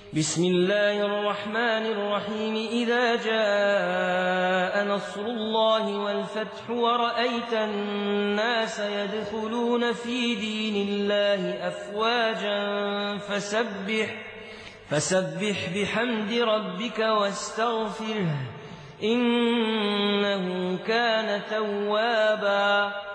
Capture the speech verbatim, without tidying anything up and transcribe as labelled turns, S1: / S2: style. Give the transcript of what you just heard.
S1: بسم الله الرحمن الرحيم إذا جاء نصر الله والفتح ورأيت الناس يدخلون في دين الله أفواجا فسبح, فسبح بحمد ربك واستغفره إنه كان توابا